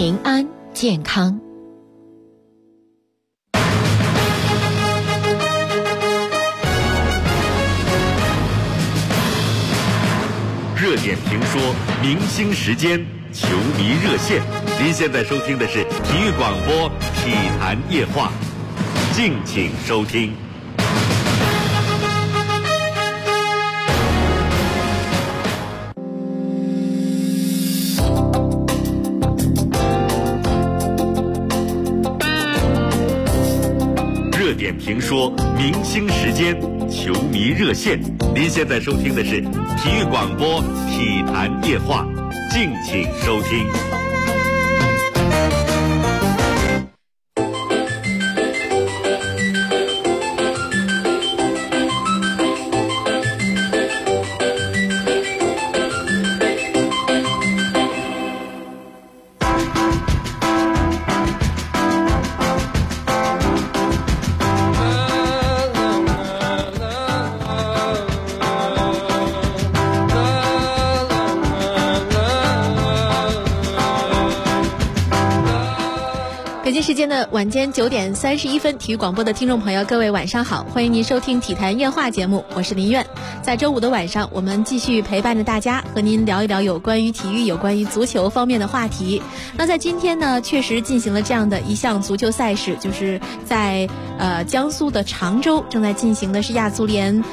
平安健康。 热点评说，明星时间，球迷热线。您现在收听的是体育广播体坛夜话，敬请收听。热点评说，明星时间，球迷热线。您现在收听的是体育广播体坛夜话，敬请收听。 北京时间的晚间9点31分，体育广播的听众朋友，各位晚上好，欢迎您收听体坛夜话节目，我是林苑。在周五的晚上，我们继续陪伴着大家，和您聊一聊有关于体育、有关于足球方面的话题。那在今天呢，确实进行了这样的一项足球赛事，就是在江苏的常州正在进行的是亚足联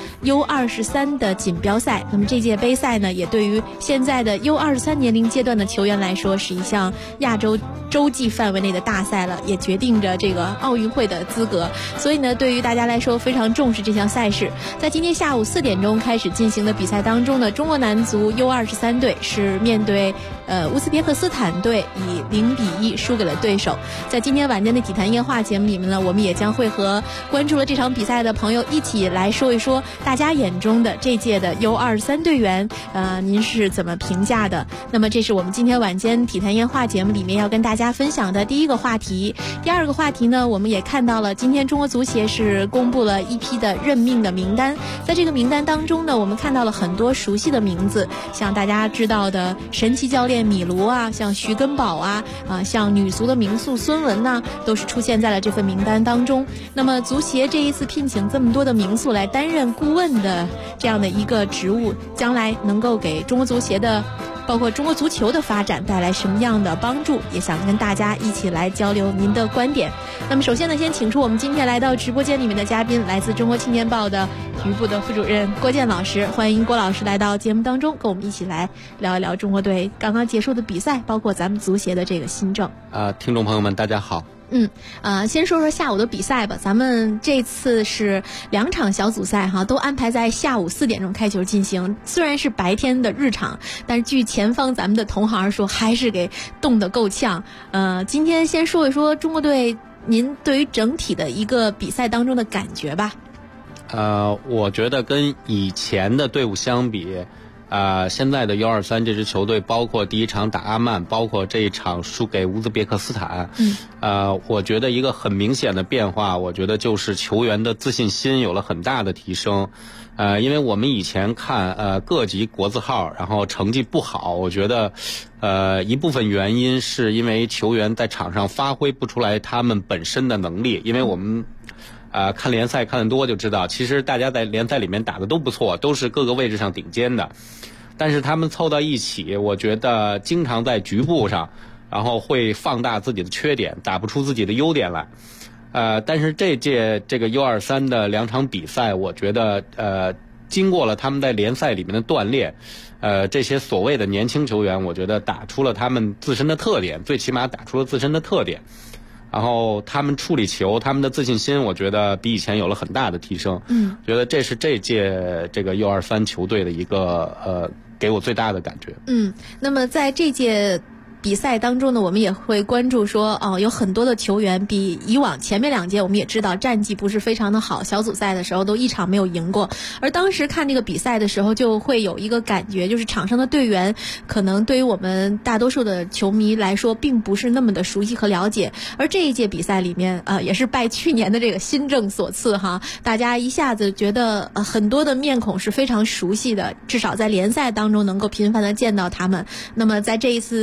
U23 的锦标赛。那么这届杯赛呢，也对于现在的 U23 年龄阶段的球员来说，是一项亚洲洲际范围内的大赛了，也决定着这个奥运会的资格。所以呢，对于大家来说非常重视这项赛事。在今天下午4点钟开始进行的比赛当中呢，中国男足 U23 队是面对乌兹别克斯坦队以0-1输给了对手。在今天晚间的体坛夜话节目里面呢，我们也将会和关注了这场比赛的朋友一起来说一说大家眼中的这届的 U23 队员，您是怎么评价的？那么这是我们今天晚间体坛夜话节目里面要跟大家分享的第一个话题。第二个话题呢，我们也看到了今天中国足协是公布了一批的任命的名单。在这个名单当中呢，我们看到了很多熟悉的名字，像大家知道的神奇教练米卢啊，像徐根宝啊，像女足的名宿孙雯呐，都是出现在了这份名单当中。那么足协这一次聘请这么多的名宿来担任顾问的这样的一个职务，将来能够给中国足协的包括中国足球的发展带来什么样的帮助，也想跟大家一起来交流您的观点。那么首先呢，先请出我们今天来到直播间里面的嘉宾，来自中国青年报的体育部的副主任郭健老师。欢迎郭老师来到节目当中，跟我们一起来聊一聊中国队刚刚结束的比赛，包括咱们足协的这个新政。 听众朋友们大家好。 先说说下午的比赛吧。咱们这次是2场小组赛都安排在下午4点钟开球进行。虽然是白天的日场，但是据前方咱们的同行说，还是给冻得够呛。今天先说一说中国队，您对于整体的一个比赛当中的感觉吧。 我觉得跟以前的队伍相比，现在的 U23 这支球队，包括第一场打阿曼，包括这一场输给乌兹别克斯坦，我觉得一个很明显的变化，我觉得就是球员的自信心有了很大的提升。因为我们以前看各级国字号，然后成绩不好，我觉得一部分原因是因为球员在场上发挥不出来他们本身的能力。因为我们看联赛看得多就知道，其实大家在联赛里面打得都不错，都是各个位置上顶尖的，但是他们凑到一起，我觉得经常在局部上，然后会放大自己的缺点，打不出自己的优点来。但是这届这个 U23 的2场比赛，我觉得经过了他们在联赛里面的锻炼，这些所谓的年轻球员，我觉得打出了他们自身的特点，最起码打出了自身的特点。然后他们处理球，他们的自信心，我觉得比以前有了很大的提升。觉得这是这届这个 U23 球队的一个给我最大的感觉。 那么在这届比赛当中呢，我们也会关注说，有很多的球员比以往前面2届我们也知道战绩不是非常的好，小组赛的时候都一场没有赢过。而当时看这个比赛的时候，就会有一个感觉，就是场上的队员可能对于我们大多数的球迷来说并不是那么的熟悉和了解。而这一届比赛里面也是拜去年的这个新政所赐哈，大家一下子觉得很多的面孔是非常熟悉的，至少在联赛当中能够频繁的见到他们。那么在这一次国字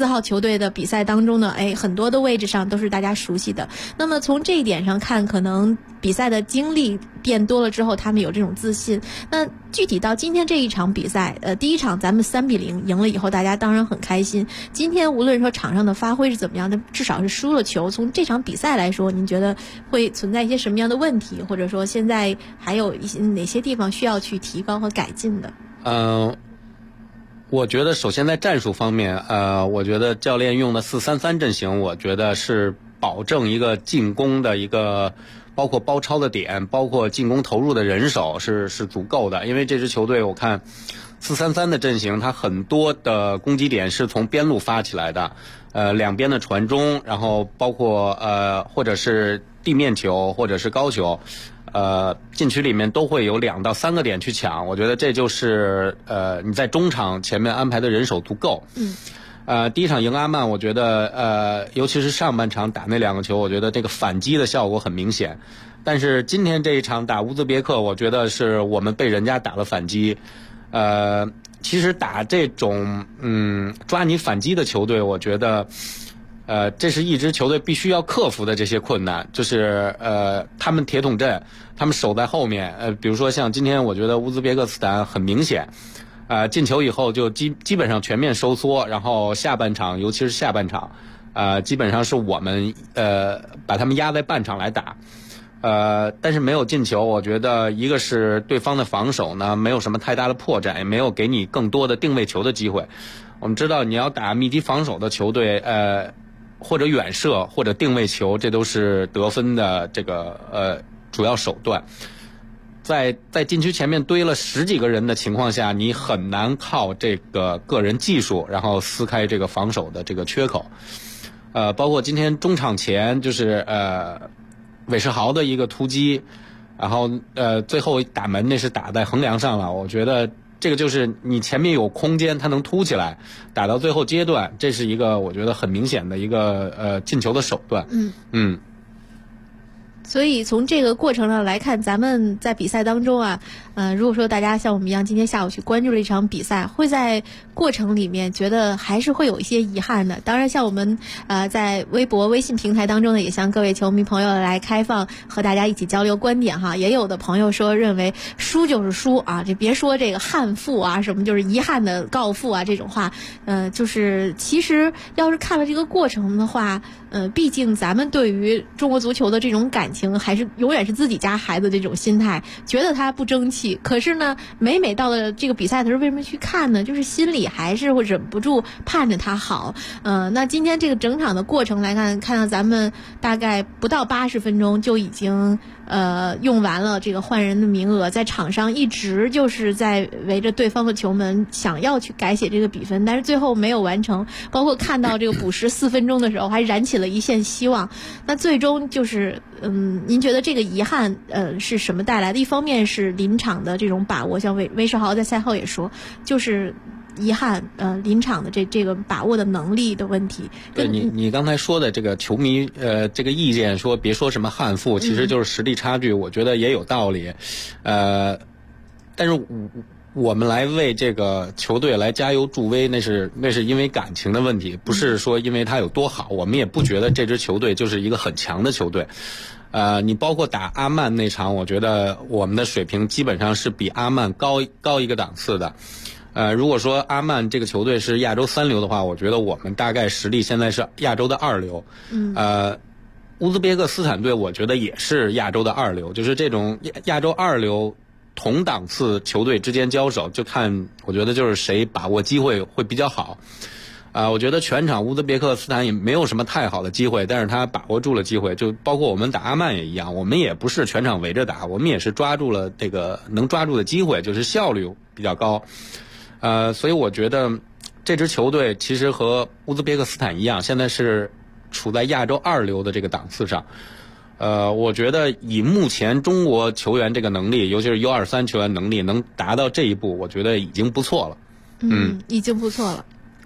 4号球队的比赛当中呢，很多的位置上都是大家熟悉的。那么从这一点上看，可能比赛的经历变多了之后，他们有这种自信。那具体到今天这一场比赛，第一场咱们3-0赢了以后，大家当然很开心。今天无论说场上的发挥是怎么样的，至少是输了球。从这场比赛来说，您觉得会存在一些什么样的问题，或者说现在还有一些哪些地方需要去提高和改进的？ 我觉得首先在战术方面，我觉得教练用的4-3-3阵型，我觉得是保证一个进攻的一个，包括包抄的点，包括进攻投入的人手是足够的。因为这支球队我看4-3-3的阵型，它很多的攻击点是从边路发起来的，两边的传中，然后包括或者是地面球或者是高球。禁区里面都会有2到3个点去抢，我觉得这就是你在中场前面安排的人手足够。第一场赢阿曼，我觉得尤其是上半场打那2个球，我觉得这个反击的效果很明显。但是今天这一场打乌兹别克，我觉得是我们被人家打了反击。其实打这种抓你反击的球队，我觉得这是一支球队必须要克服的这些困难，就是他们铁桶阵，他们守在后面，比如说像今天我觉得乌兹别克斯坦很明显，进球以后就基本上全面收缩，然后下半场尤其是下半场，基本上是我们把他们压在半场来打，但是没有进球，我觉得一个是对方的防守呢没有什么太大的破绽，也没有给你更多的定位球的机会。我们知道你要打密集防守的球队，或者远射或者定位球，这都是得分的这个主要手段。在禁区前面堆了10几个人的情况下，你很难靠这个个人技术然后撕开这个防守的这个缺口。包括今天中场前就是韦世豪的一个突击，然后最后打门那是打在横梁上了，我觉得这个就是你前面有空间，它能凸起来，打到最后阶段，这是一个我觉得很明显的一个进球的手段。 所以从这个过程上来看，咱们在比赛当中啊，如果说大家像我们一样今天下午去关注了一场比赛，会在过程里面觉得还是会有一些遗憾的。当然像我们在微博微信平台当中呢，也向各位球迷朋友来开放和大家一起交流观点哈。也有的朋友说认为输就是输啊，就别说这个憾负啊，什么就是遗憾的告负啊这种话，就是其实要是看了这个过程的话，毕竟咱们对于中国足球的这种感情还是永远是自己家孩子这种心态，觉得他不争气。可是呢，每到了这个比赛的时候，为什么去看呢？就是心里还是会忍不住盼着他好。那今天这个整场的过程来看到咱们大概不到80分钟就已经用完了这个换人的名额，在场上一直就是在围着对方的球门想要去改写这个比分，但是最后没有完成。包括看到这个补时4分钟的时候，还燃起了一线希望。那最终就是您觉得这个遗憾是什么带来的？一方面是临场的这种把握，像韦世豪在赛后也说，就是遗憾临场的这个把握的能力的问题。 对，你刚才说的这个球迷这个意见，说别说什么憾负，其实就是实力差距，我觉得也有道理。但是我们来为这个球队来加油助威，那是因为感情的问题，不是说因为他有多好。我们也不觉得这支球队就是一个很强的球队。你包括打阿曼那场，我觉得我们的水平基本上是比阿曼高一个档次的。如果说阿曼这个球队是亚洲3流的话，我觉得我们大概实力现在是亚洲的2流。乌兹别克斯坦队我觉得也是亚洲的2流，就是这种亚洲2流同档次球队之间交手，就看我觉得就是谁把握机会会比较好。我觉得全场乌兹别克斯坦也没有什么太好的机会，但是他把握住了机会，就包括我们打阿曼也一样，我们也不是全场围着打，我们也是抓住了这个能抓住的机会，就是效率比较高。所以我觉得这支球队其实和乌兹别克斯坦一样，现在是处在亚洲2流的这个档次上。我觉得以目前中国球员这个能力，尤其是 U23 球员能力能达到这一步，我觉得已经不错了。 已经不错了。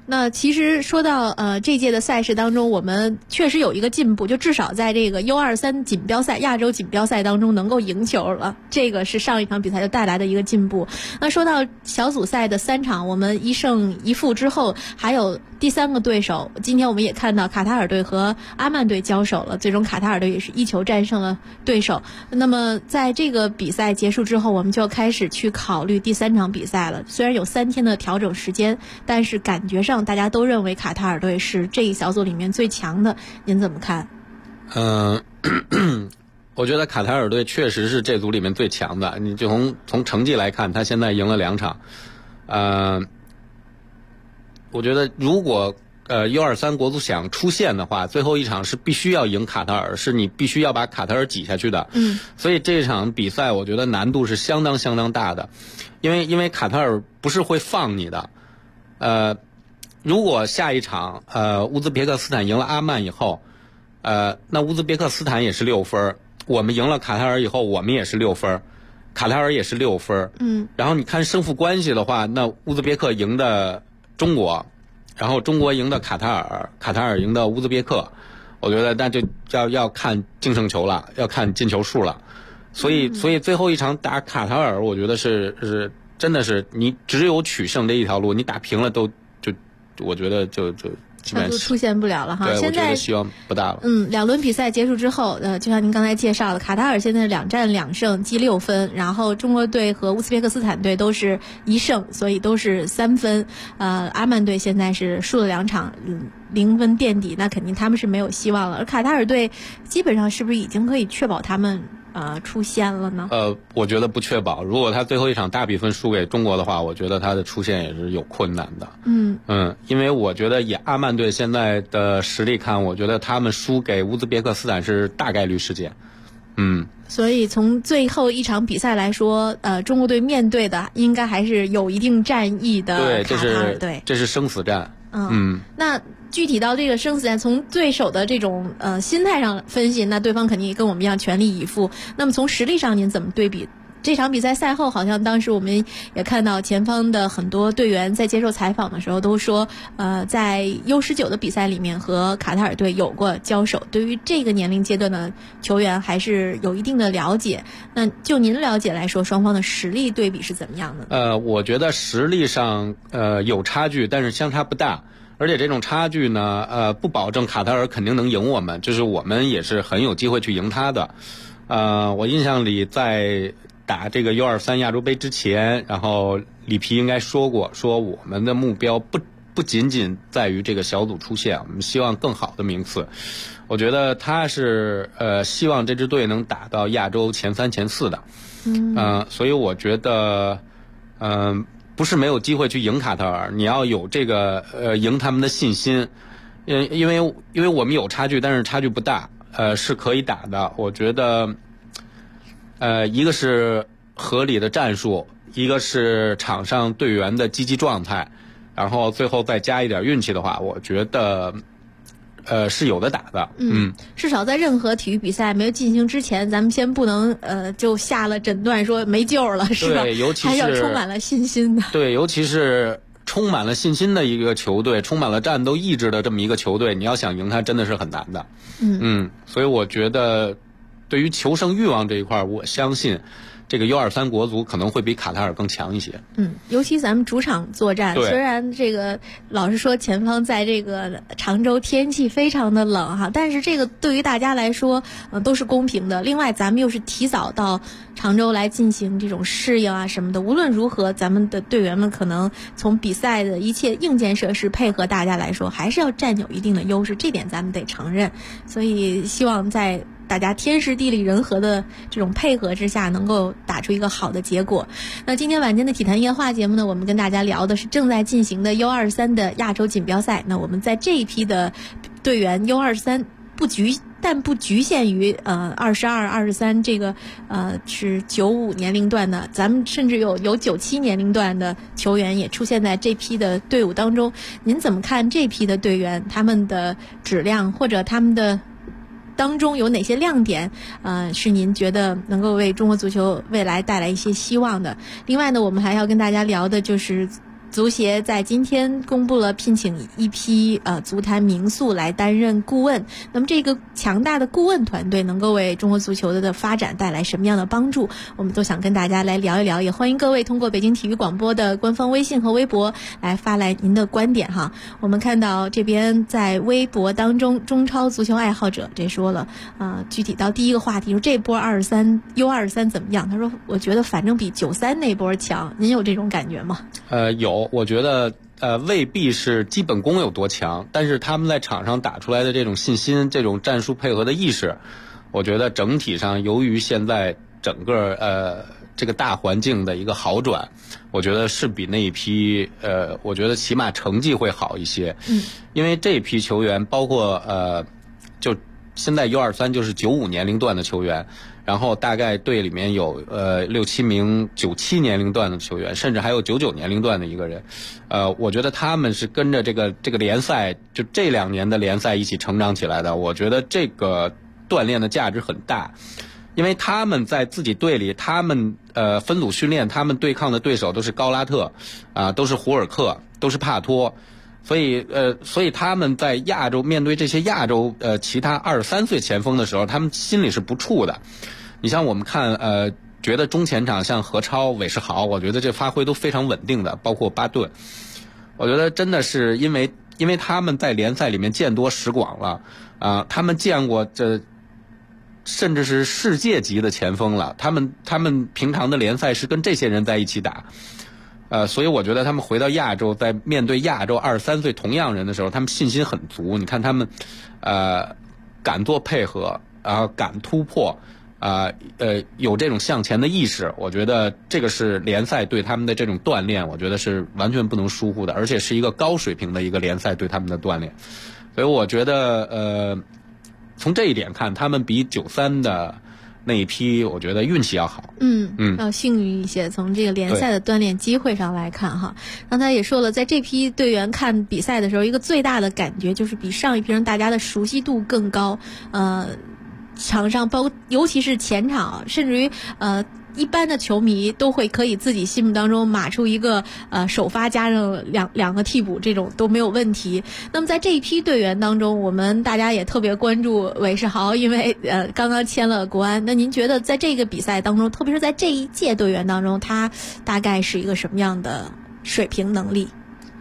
那其实说到这届的赛事当中，我们确实有一个进步，就至少在这个 U23 锦标赛、亚洲锦标赛当中能够赢球了，这个是上一场比赛就带来的一个进步。那说到小组赛的3场，我们1胜1负之后，还有第3个对手，今天我们也看到卡塔尔队和阿曼队交手了，最终卡塔尔队也是1球战胜了对手。那么在这个比赛结束之后，我们就开始去考虑第3场比赛了。虽然有3天的调整时间，但是感觉上大家都认为卡塔尔队是这一小组里面最强的，您怎么看？ 我觉得卡塔尔队确实是这组里面最强的。你就从成绩来看，他现在赢了2场。我觉得如果U23 国足想出线的话，最后一场是必须要赢卡塔尔，是你必须要把卡塔尔挤下去的。所以这场比赛我觉得难度是相当大的，因为卡塔尔不是会放你的。如果下一场乌兹别克斯坦赢了阿曼以后，那乌兹别克斯坦也是6分，我们赢了卡塔尔以后，我们也是6分，卡塔尔也是6分。然后你看胜负关系的话，那乌兹别克赢的中国，然后中国赢的卡塔尔，卡塔尔赢的乌兹别克，我觉得那就要看净胜球了，要看进球数了。所以最后一场打卡塔尔，我觉得是真的是你只有取胜这一条路，你打平了我觉得就基本上出现不了了哈。 对， 现在我觉得希望不大了。 2轮比赛结束之后，就像您刚才介绍的，卡塔尔现在2战2胜，积6分，然后中国队和乌兹别克斯坦队都是1胜，所以都是3分。阿曼队现在是输了2场，0分垫底，那肯定他们是没有希望了。而卡塔尔队基本上是不是已经可以确保他们出线了呢？ 我觉得不确保。如果他最后一场大比分输给中国的话，我觉得他的出线也是有困难的。因为我觉得以阿曼队现在的实力看，我觉得他们输给乌兹别克斯坦是大概率事件。 所以从最后一场比赛来说，中国队面对的应该还是有一定战役的卡塔尔队。 这是生死战。 那具体到这个生死战，从对手的这种心态上分析，那对方肯定也跟我们一样全力以赴。那么从实力上您怎么对比？这场比赛赛后，好像当时我们也看到前方的很多队员在接受采访的时候都说，在 U19 的比赛里面和卡塔尔队有过交手，对于这个年龄阶段的球员还是有一定的了解。那就您了解来说，双方的实力对比是怎么样的呢？ 我觉得实力上有差距，但是相差不大。而且这种差距呢，不保证卡塔尔肯定能赢我们，就是我们也是很有机会去赢他的。我印象里在打这个 U23 亚洲杯之前，然后里皮应该说过，说我们的目标不仅仅在于这个小组出线，我们希望更好的名次。我觉得他是希望这支队能打到亚洲前3、前4的。所以我觉得不是没有机会去赢卡塔尔，你要有这个赢他们的信心。因为我们有差距，但是差距不大，是可以打的。我觉得一个是合理的战术，一个是场上队员的积极状态，然后最后再加一点运气的话，我觉得是有的打的。 至少在任何体育比赛没有进行之前，咱们先不能就下了诊断说没救了，是吧？ 对，尤其是还要充满了信心的。 对，尤其是充满了信心的一个球队，充满了战斗意志的这么一个球队，你要想赢它真的是很难的。所以我觉得对于求胜欲望这一块，我相信这个 U23 国足可能会比卡塔尔更强一些。 尤其咱们主场作战，虽然这个老实说前方在这个常州天气非常的冷哈，但是这个对于大家来说都是公平的。另外咱们又是提早到常州来进行这种适应啊什么的，无论如何咱们的队员们可能从比赛的一切硬件设施配合大家来说还是要占有一定的优势，这点咱们得承认。所以希望在大家天时地利人和的这种配合之下，能够打出一个好的结果。那今天晚间的体坛夜话节目呢，我们跟大家聊的是正在进行的 U23 的亚洲锦标赛。那我们在这一批的队员 U23不局限于22、23这个是95年龄段的，咱们甚至有97年龄段的球员也出现在这批的队伍当中。您怎么看这批的队员，他们的质量或者他们的当中有哪些亮点是您觉得能够为中国足球未来带来一些希望的？另外呢，我们还要跟大家聊的就是足协在今天公布了聘请一批足坛名宿来担任顾问。那么这个强大的顾问团队能够为中国足球的发展带来什么样的帮助，我们都想跟大家来聊一聊，也欢迎各位通过北京体育广播的官方微信和微博来发来您的观点哈。我们看到这边在微博当中，中超足球爱好者这说了具体到第一个话题说这波U23怎么样，他说我觉得反正比93那波强，您有这种感觉吗？ 有，我觉得未必是基本功有多强，但是他们在场上打出来的这种信心，这种战术配合的意识，我觉得整体上由于现在整个这个大环境的一个好转，我觉得是比那一批我觉得起码成绩会好一些。因为这批球员包括就现在 U23 就是95年龄段的球员，然后大概队里面有6、7名97年龄段的球员，甚至还有99年龄段的一个人。我觉得他们是跟着这个联赛，就这2年的联赛一起成长起来的。我觉得这个锻炼的价值很大，因为他们在自己队里，他们分组训练，他们对抗的对手都是高拉特都是胡尔克，都是帕托。所以他们在亚洲面对这些亚洲其他23岁前锋的时候，他们心里是不怵的。你像我们看觉得中前场像何超、韦世豪，我觉得这发挥都非常稳定的，包括巴顿。我觉得真的是因为他们在联赛里面见多识广了他们见过这甚至是世界级的前锋了，他们平常的联赛是跟这些人在一起打。所以我觉得他们回到亚洲，在面对亚洲23岁同样人的时候，他们信心很足。你看他们敢做配合敢突破有这种向前的意识，我觉得这个是联赛对他们的这种锻炼，我觉得是完全不能疏忽的，而且是一个高水平的一个联赛对他们的锻炼。所以我觉得从这一点看，他们比93的那一批我觉得运气要好， 要幸运一些。从这个联赛的锻炼机会上来看哈，刚才也说了，在这批队员看比赛的时候，一个最大的感觉就是比上一批人大家的熟悉度更高，场上尤其是前场，甚至于一般的球迷都会可以自己心目当中码出一个首发加上两个替补，这种都没有问题。那么在这一批队员当中，我们大家也特别关注韦世豪，因为刚刚签了国安。那您觉得在这个比赛当中，特别是在这一届队员当中，他大概是一个什么样的水平能力？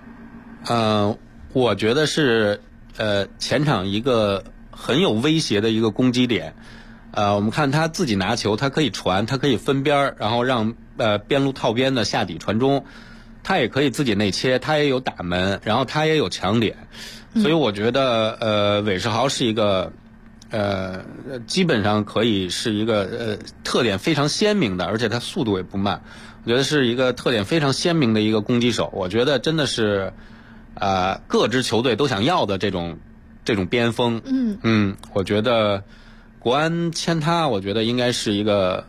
我觉得是前场一个很有威胁的一个攻击点。我们看他自己拿球，他可以传，他可以分边，然后让边路套边的下底传中，他也可以自己内切，他也有打门，然后他也有抢点。所以我觉得韦世豪是一个基本上可以是一个特点非常鲜明的，而且他速度也不慢，我觉得是一个特点非常鲜明的一个攻击手。我觉得真的是各支球队都想要的这种边锋。我觉得国安签他，我觉得应该是一个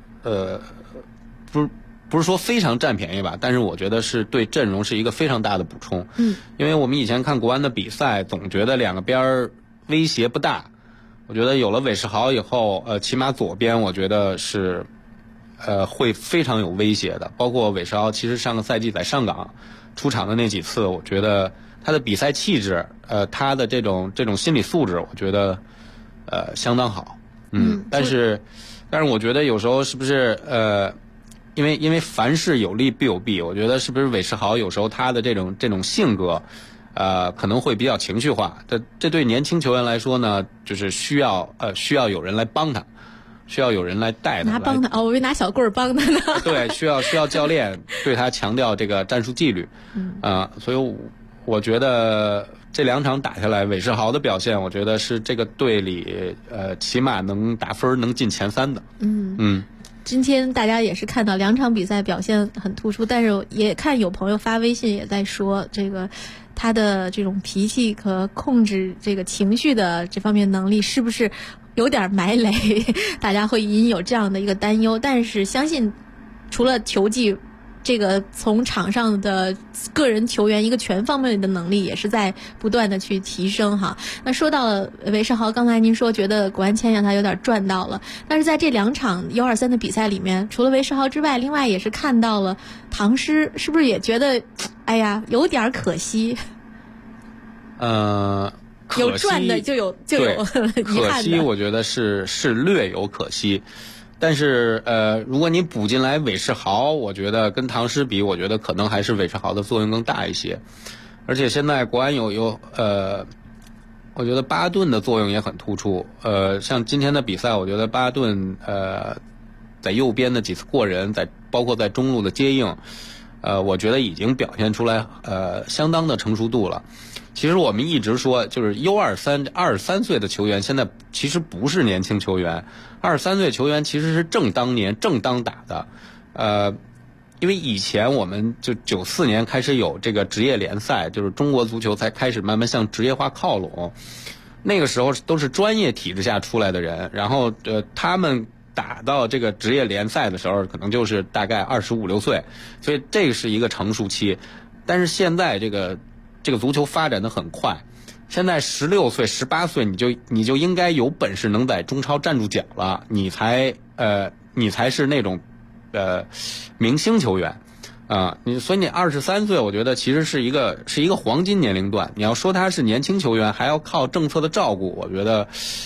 不是说非常占便宜吧，但是我觉得是对阵容是一个非常大的补充。因为我们以前看国安的比赛，总觉得两个边威胁不大。我觉得有了韦世豪以后，起码左边我觉得是会非常有威胁的。包括韦世豪，其实上个赛季在上港出场的那几次，我觉得他的比赛气质，他的这种心理素质，我觉得相当好。但是我觉得有时候是不是因为凡事有利必有弊，我觉得是不是韦世豪有时候他的这种性格可能会比较情绪化。这对年轻球员来说呢，就是需要有人来帮他，需要有人来带他。 帮他我以为拿小棍儿帮他呢。 对，需要教练对他强调这个战术纪律。所以我觉得这2场打下来，韦世豪的表现，我觉得是这个队里起码能打分能进前3的。 今天大家也是看到2场比赛表现很突出，但是也看有朋友发微信也在说，这个他的这种脾气和控制这个情绪的这方面能力是不是有点埋雷，大家会隐有这样的一个担忧。但是相信除了球技这个从场上的个人球员一个全方面的能力也是在不断的去提升哈。那说到了韦世豪，刚才您说觉得国安签让他有点赚到了，但是在这2场U23的比赛里面，除了韦世豪之外，另外也是看到了唐诗，是不是也觉得哎呀有点可惜？有赚的就有遗憾的。 可惜我觉得是略有可惜。但是如果你补进来韦世豪，我觉得跟唐诗比，我觉得可能还是韦世豪的作用更大一些。而且现在国安我觉得巴顿的作用也很突出。像今天的比赛，我觉得巴顿在右边的几次过人，包括在中路的接应，我觉得已经表现出来相当的成熟度了。其实我们一直说，就是 U23 岁的球员现在其实不是年轻球员，23岁球员其实是正当打的。因为以前我们就94年开始有这个职业联赛，就是中国足球才开始慢慢向职业化靠拢。那个时候都是专业体制下出来的人，然后他们打到这个职业联赛的时候，可能就是大概25、26岁，所以这是一个成熟期。但是现在这个足球发展的很快，现在16岁、18岁你就应该有本事能在中超站住脚了，你才是那种明星球员所以你23岁，我觉得其实是一个黄金年龄段。你要说他是年轻球员，还要靠政策的照顾，我觉得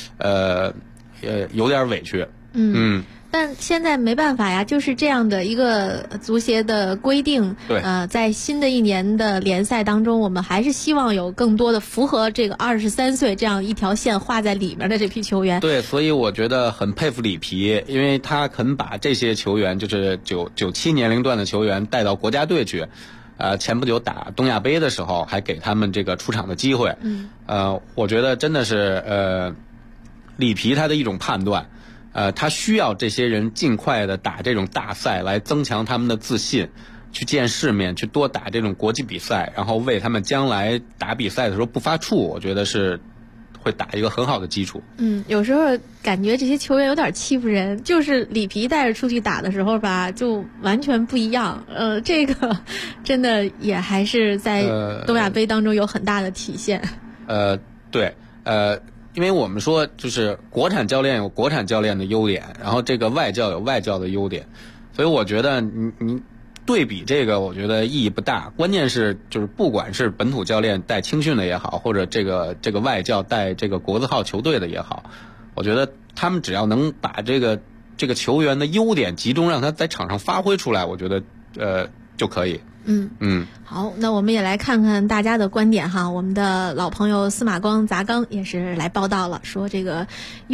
有点委屈。 但现在没办法呀，就是这样的一个足协的规定。 对， 在新的一年的联赛当中，我们还是希望有更多的符合这个23岁这样一条线画在里面的这批球员。 对，所以我觉得很佩服里皮，因为他肯把这些球员，就是97年龄段的球员带到国家队去。前不久打东亚杯的时候，还给他们这个出场的机会。我觉得真的是里皮他的一种判断。他需要这些人尽快的打这种大赛，来增强他们的自信，去见世面，去多打这种国际比赛，然后为他们将来打比赛的时候不发怵，我觉得是会打一个很好的基础。 有时候感觉这些球员有点欺负人，就是里皮带着出去打的时候吧，就完全不一样。这个真的也还是在东亚杯当中有很大的体现。 对，因为我们说就是国产教练有国产教练的优点，然后这个外教有外教的优点，所以我觉得你对比这个，我觉得意义不大。关键是就是不管是本土教练带青训的也好，或者这个外教带这个国字号球队的也好，我觉得他们只要能把这个球员的优点集中让他在场上发挥出来，我觉得就可以。 好，那我们也来看看大家的观点哈。我们的老朋友司马光砸缸也是来报道了，说这个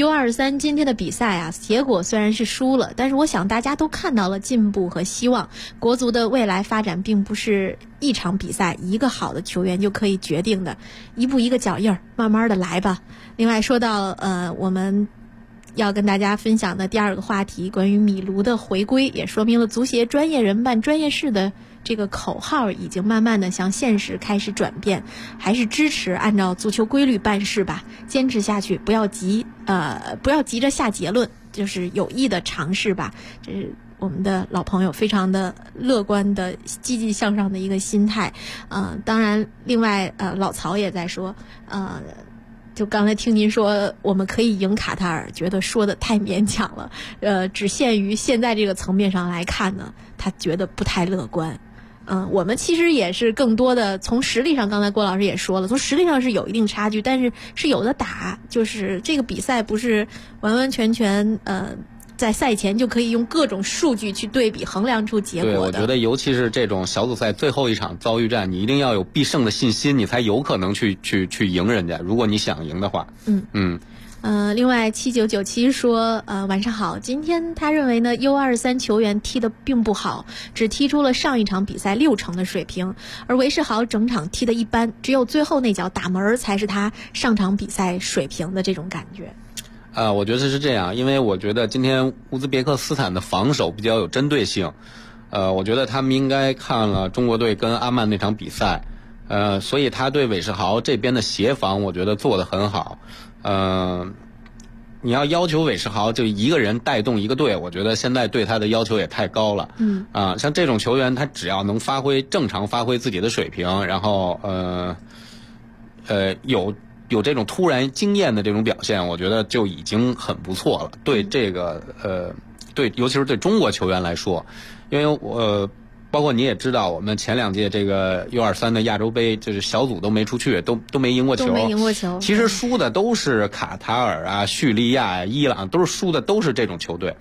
U23 今天的比赛啊，结果虽然是输了，但是我想大家都看到了进步和希望。国足的未来发展并不是一场比赛一个好的球员就可以决定的，一步一个脚印儿，慢慢的来吧。另外说到我们要跟大家分享的第二个话题，关于米卢的回归，也说明了足协专业人办专业事的这个口号已经慢慢的向现实开始转变，还是支持按照足球规律办事吧，坚持下去，不要急着下结论，就是有意的尝试吧。这是我们的老朋友非常的乐观的积极向上的一个心态。当然另外老曹也在说就刚才听您说我们可以赢卡塔尔，觉得说的太勉强了，只限于现在这个层面上来看呢，他觉得不太乐观。我们其实也是更多的从实力上，刚才郭老师也说了，从实力上是有一定差距，但是有的打，就是这个比赛不是完完全全在赛前就可以用各种数据去对比衡量出结果的。 对，我觉得尤其是这种小组赛最后一场遭遇战，你一定要有必胜的信心，你才有可能去赢人家，如果你想赢的话。 另外7997说晚上好，今天他认为呢 U23 球员踢得并不好，只踢出了上一场比赛60%的水平，而韦世豪整场踢得一般，只有最后那脚打门才是他上场比赛水平的这种感觉。 我觉得是这样，因为我觉得今天乌兹别克斯坦的防守比较有针对性，我觉得他们应该看了中国队跟阿曼那场比赛，所以他对韦世豪这边的协防我觉得做得很好。 你要求韦世豪就一个人带动一个队，我觉得现在对他的要求也太高了。像这种球员，他只要能正常发挥自己的水平，然后有这种突然惊艳的这种表现，我觉得就已经很不错了。对这个对，尤其是对中国球员来说，因为包括你也知道，我们前2届这个 U23 的亚洲杯，就是小组都没出去，都没赢过球。其实输的都是卡塔尔啊、叙利亚、伊朗，都是输的都是这种球队。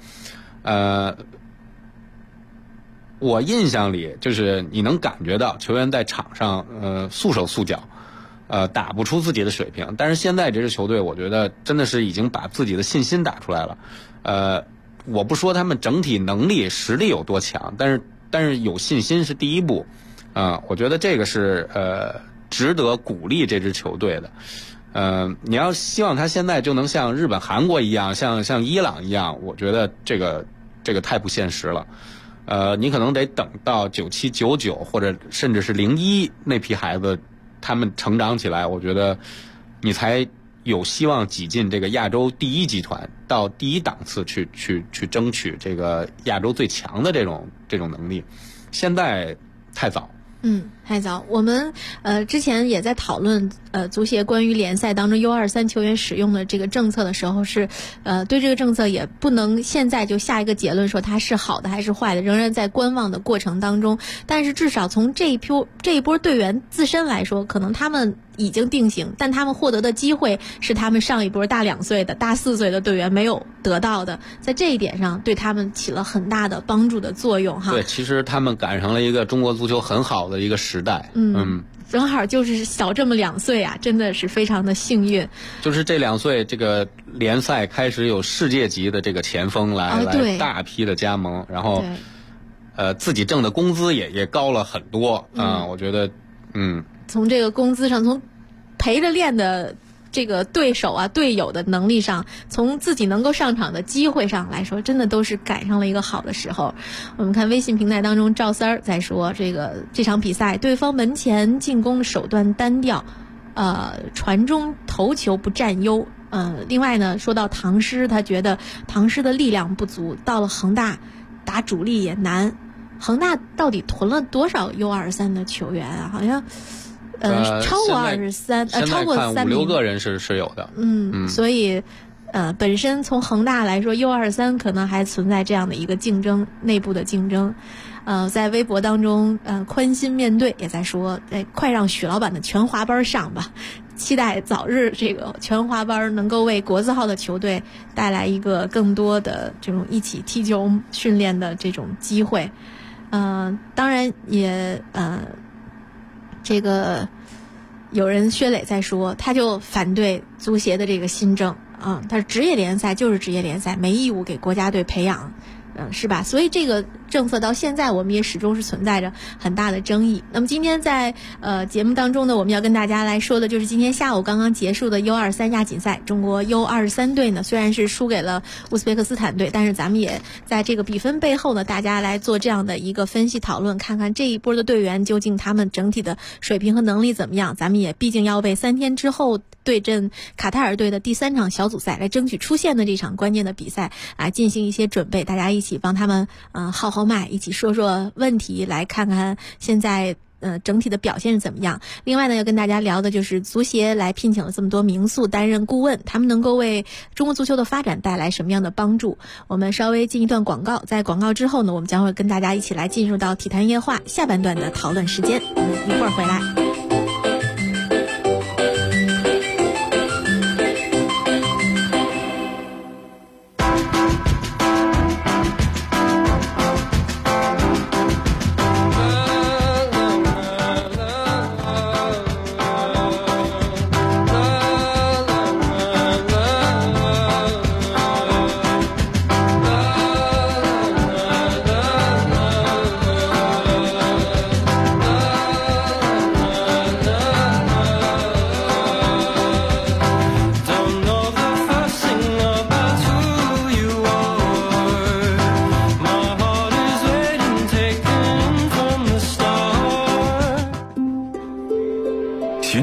我印象里就是你能感觉到球员在场上束手束脚，打不出自己的水平。但是现在这支球队，我觉得真的是已经把自己的信心打出来了。我不说他们整体能力实力有多强，但是有信心是第一步，我觉得这个是值得鼓励这支球队的。你要希望他现在就能像日本、韩国一样，像伊朗一样，我觉得这个太不现实了。你可能得等到97、99或者甚至是01那批孩子他们成长起来，我觉得你才有希望挤进这个亚洲第一集团，到第一档次去争取这个亚洲最强的这种能力。现在太早。 太早。我们之前也在讨论足协关于联赛当中 U23 球员使用的这个政策的时候，是对这个政策也不能现在就下一个结论说它是好的还是坏的，仍然在观望的过程当中。但是至少从这一波队员自身来说，可能他们已经定型，但他们获得的机会是他们上一波大2岁的大4岁的队员没有得到的，在这一点上对他们起了很大的帮助的作用哈。 对，其实他们赶上了一个中国足球很好的一个时代。 正好就是小这么2岁啊，真的是非常的幸运。 就是这2岁，这个联赛开始有世界级的这个前锋来大批的加盟，然后自己挣的工资也高了很多。我觉得从这个工资上，从陪着练的这个对手啊队友的能力上，从自己能够上场的机会上来说，真的都是赶上了一个好的时候。我们看微信平台当中赵三儿在说，这场比赛对方门前进攻手段单调，传中头球不占优。另外呢，说到唐诗，他觉得唐诗的力量不足，到了恒大打主力也难。恒大到底囤了多少 U23 的球员啊？好像超过23，超过3名，5、 6个人是有的。 所以本身从恒大来说 U23 可能还存在这样的一个竞争，内部的竞争。在微博当中宽心面对也在说，快让许老板的全华班上吧，期待早日这个全华班能够为国字号的球队带来一个更多的这种一起踢球训练的这种机会。当然也这个有人薛磊在说，他就反对足协的这个新政他说职业联赛就是职业联赛，没义务给国家队培养，是吧？所以这个政策到现在我们也始终是存在着很大的争议。那么今天在节目当中呢，我们要跟大家来说的就是今天下午刚刚结束的 U23 亚锦赛，中国 U23 队呢虽然是输给了乌兹别克斯坦队，但是咱们也在这个比分背后呢，大家来做这样的一个分析讨论，看看这一波的队员究竟他们整体的水平和能力怎么样。咱们也毕竟要为3天之后对阵卡塔尔队的第3场小组赛来争取出线的这场关键的比赛进行一些准备，大家一起帮他们号脉，一起说说问题，来看看现在整体的表现是怎么样。另外呢，要跟大家聊的就是足协来聘请了这么多名宿担任顾问，他们能够为中国足球的发展带来什么样的帮助。我们稍微进一段广告，在广告之后呢，我们将会跟大家一起来进入到体坛夜话下半段的讨论时间，我们一会儿回来。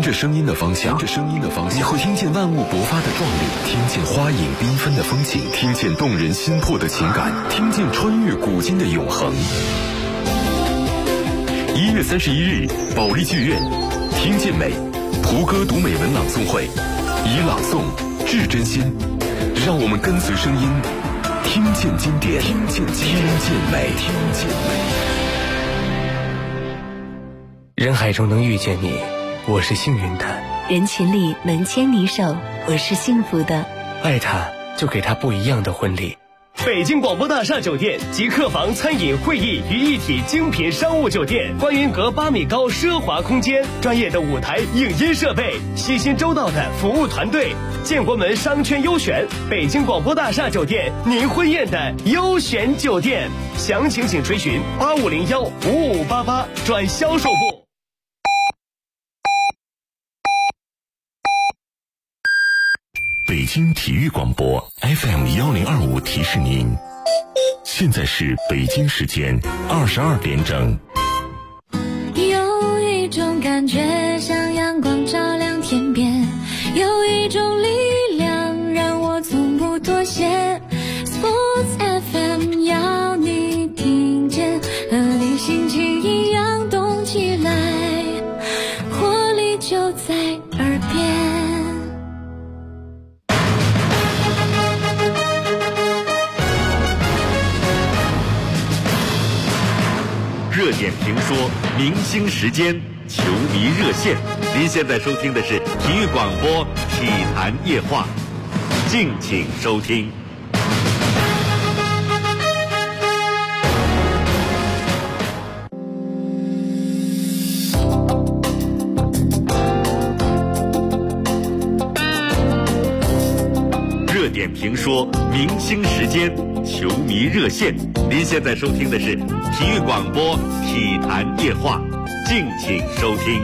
着声音的方向，你会听见万物勃发的壮丽，听见花影缤纷的风景，听见动人心魄的情感，听见穿越古今的永恒。1月31日，保利剧院，听见美，胡歌读美文朗诵会，以朗诵致真心，让我们跟随声音，听见经典，听见美。 人海中能遇见你，我是幸运的； 人群里能牵你手，我是幸福的。 爱他，就给他不一样的婚礼。 北京广播大厦酒店集客房、餐饮、会议于一体精品商务酒店，观云阁8米高奢华空间，专业的舞台影音设备，细心周到的服务团队，建国门商圈优选，北京广播大厦酒店您婚宴的优选酒店。详情请垂询85015588转销售部。 北京体育广播 FM1025提示您，现在是北京时间22点整。 有一种感觉像阳光照亮天边，有一种力量让我从不妥协。 Sports FM 要你听见，和你心情一样动起来，活力就在耳边。 热点评说，明星时间，球迷热线。您现在收听的是体育广播体坛夜话，敬请收听。热点评说，明星时间，球迷热线。您现在收听的是体育广播体坛夜话，敬请收听。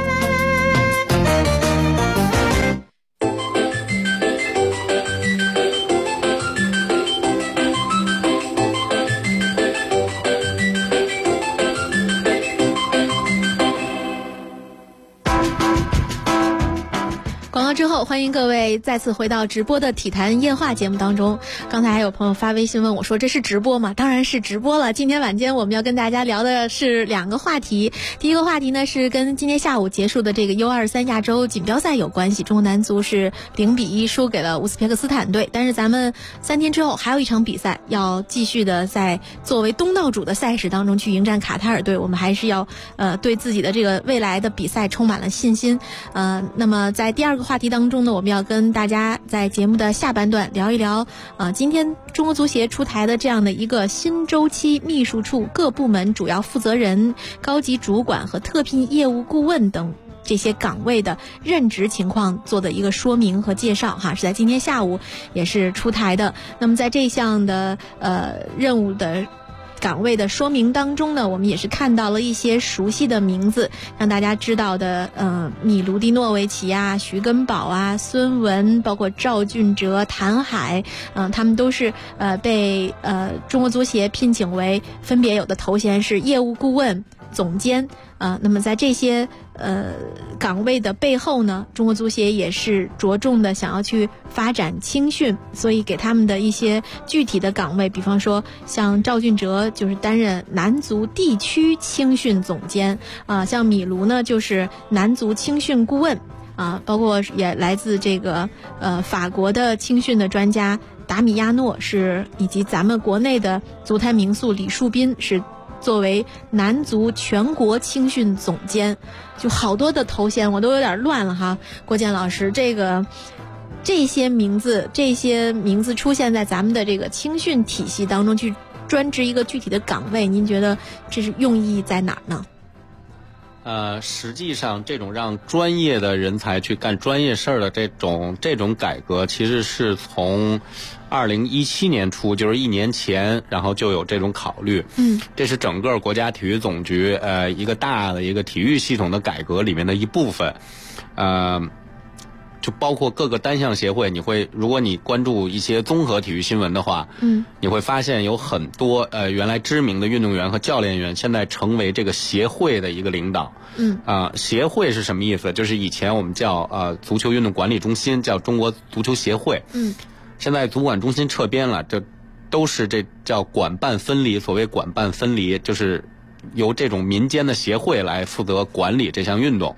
之后，欢迎各位再次回到直播的体坛夜话节目当中。刚才还有朋友发微信问我说：“这是直播吗？”当然是直播了。今天晚间我们要跟大家聊的是2个话题。第一个话题呢是跟今天下午结束的这个 U23 亚洲锦标赛有关系。中国男足是0-1输给了乌兹别克斯坦队，但是咱们3天之后还有一场比赛要继续的在作为东道主的赛事当中去迎战卡塔尔队。我们还是要对自己的这个未来的比赛充满了信心。那么在第2个话题当中呢，我们要跟大家在节目的下半段聊一聊今天中国足协出台的这样的一个新周期秘书处各部门主要负责人、高级主管和特聘业务顾问等这些岗位的任职情况做的一个说明和介绍哈，是在今天下午也是出台的。那么在这项的任务的岗位的说明当中呢，我们也是看到了一些熟悉的名字，让大家知道的米卢蒂诺维奇啊、徐根宝啊、孙文，包括赵俊哲、谭海，他们都是被中国足协聘请为分别有的头衔是业务顾问、总监。那么在这些岗位的背后呢，中国足协也是着重的想要去发展青训，所以给他们的一些具体的岗位，比方说像赵俊哲就是担任男足地区青训总监像米卢呢就是男足青训顾问包括也来自这个法国的青训的专家达米亚诺是，以及咱们国内的足坛名宿李树斌是作为男足全国青训总监。就好多的头衔我都有点乱了哈，郭健老师，这些名字出现在咱们的这个青训体系当中，去专职一个具体的岗位，您觉得这是用意在哪儿呢？ 实际上这种让专业的人才去干专业事儿的这种改革，其实是从2017年初，就是1年前，然后就有这种考虑。这是整个国家体育总局一个大的一个体育系统的改革里面的一部分。 就包括各个单项协会，如果你关注一些综合体育新闻的话，你会发现有很多原来知名的运动员和教练员现在成为这个协会的一个领导。协会是什么意思？就是以前我们叫足球运动管理中心，叫中国足球协会。现在足管中心撤编了，这都是这叫管办分离。所谓管办分离，就是由这种民间的协会来负责管理这项运动。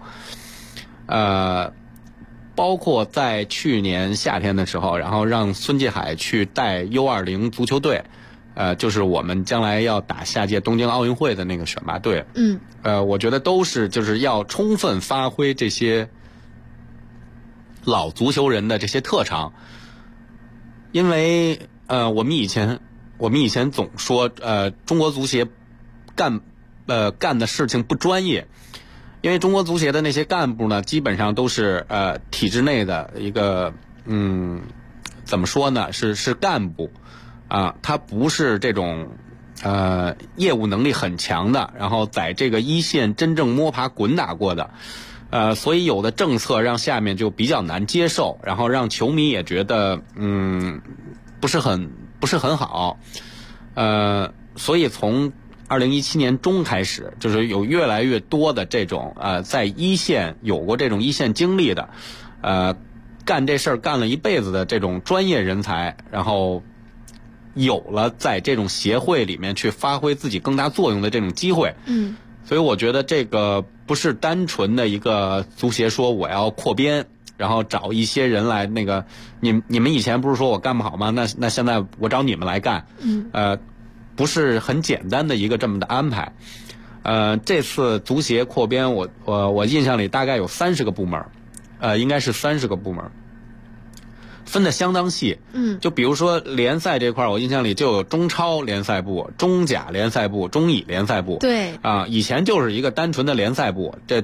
包括在去年夏天的时候，然后让孙继海去带 U20 足球队，就是我们将来要打下届东京奥运会的那个选拔队。我觉得都是就是要充分发挥这些老足球人的这些特长，因为我们以前总说中国足协干的事情不专业。因为中国足协的那些干部呢，基本上都是体制内的一个怎么说呢？是干部他不是这种业务能力很强的，然后在这个一线真正摸爬滚打过的，所以有的政策让下面就比较难接受，然后让球迷也觉得不是很好，所以从2017年中开始，就是有越来越多的这种在一线有过这种一线经历的，干这事儿干了一辈子的这种专业人才，然后有了在这种协会里面去发挥自己更大作用的这种机会。所以我觉得这个不是单纯的一个足协说我要扩编，然后找一些人来那个你们以前不是说我干不好吗？那现在我找你们来干。不是很简单的一个这么的安排。这次足协扩编，我印象里大概有30个部门，应该是30个部门，分得相当细。就比如说联赛这块，我印象里就有中超联赛部、中甲联赛部、中乙联赛部。 对以前就是一个单纯的联赛部，这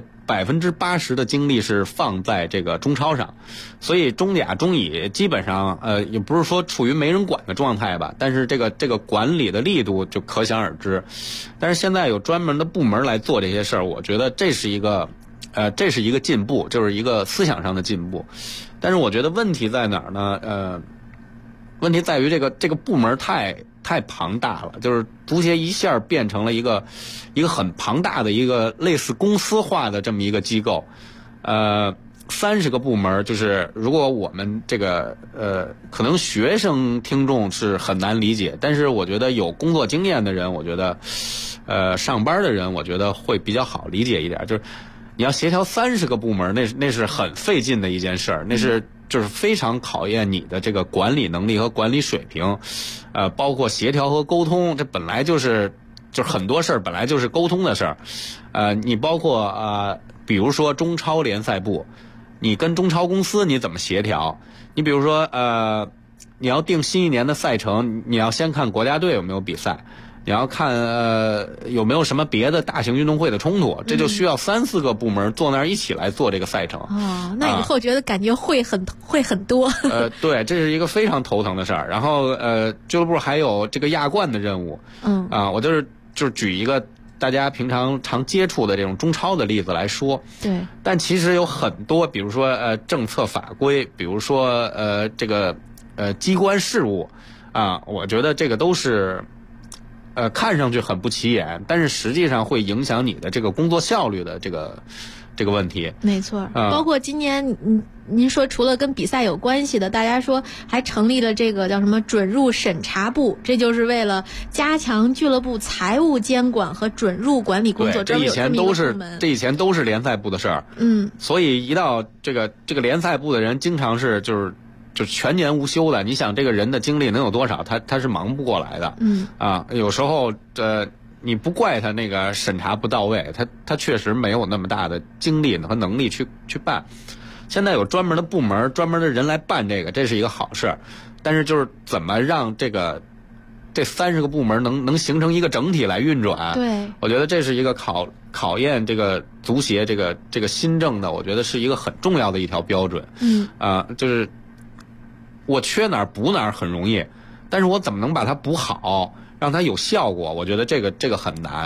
80%的精力是放在这个中超上，所以中甲、中乙基本上也不是说处于没人管的状态吧，但是这个管理的力度就可想而知。但是现在有专门的部门来做这些事儿，我觉得这是一个进步，就是一个思想上的进步。但是我觉得问题在哪儿呢？问题在于这个部门太庞大了，就是足协一下变成了一个很庞大的一个类似公司化的这么一个机构。30个部门，就是如果我们这个可能学生听众是很难理解，但是我觉得有工作经验的人，我觉得上班的人，我觉得会比较好理解一点。就是你要协调30个部门，那是很费劲的一件事儿，那是就是非常考验你的这个管理能力和管理水平，包括协调和沟通，这本来就是很多事儿本来就是沟通的事儿。你包括比如说中超联赛部，你跟中超公司你怎么协调？你比如说你要定新一年的赛程，你要先看国家队有没有比赛。你要看有没有什么别的大型运动会的冲突，这就需要3-4个部门坐那儿一起来做这个赛程。 那以后觉得感觉会很多。 对，这是一个非常头疼的事儿。然后俱乐部还有这个亚冠的任务。我就是举一个大家平常常接触的这种中超的例子来说。 对。但其实有很多，比如说政策法规，比如说这个机关事务我觉得这个都是。看上去很不起眼，但是实际上会影响你的这个工作效率的这个问题。 没错，包括今年您说除了跟比赛有关系的，大家说还成立了这个叫什么准入审查部，这就是为了加强俱乐部财务监管和准入管理工作。 这以前都是联赛部的事儿。所以一到这个联赛部的人，经常是就是全年无休的。你想这个人的精力能有多少？他是忙不过来的。有时候你不怪他那个审查不到位，他确实没有那么大的精力和能力去办。现在有专门的部门、专门的人来办这个，这是一个好事。但是就是怎么让这30个部门能形成一个整体来运转？ 对， 我觉得这是一个考验这个足协这个新政的，我觉得是一个很重要的一条标准。就是我缺哪儿补哪儿很容易，但是我怎么能把它补好，让它有效果？我觉得这个很难。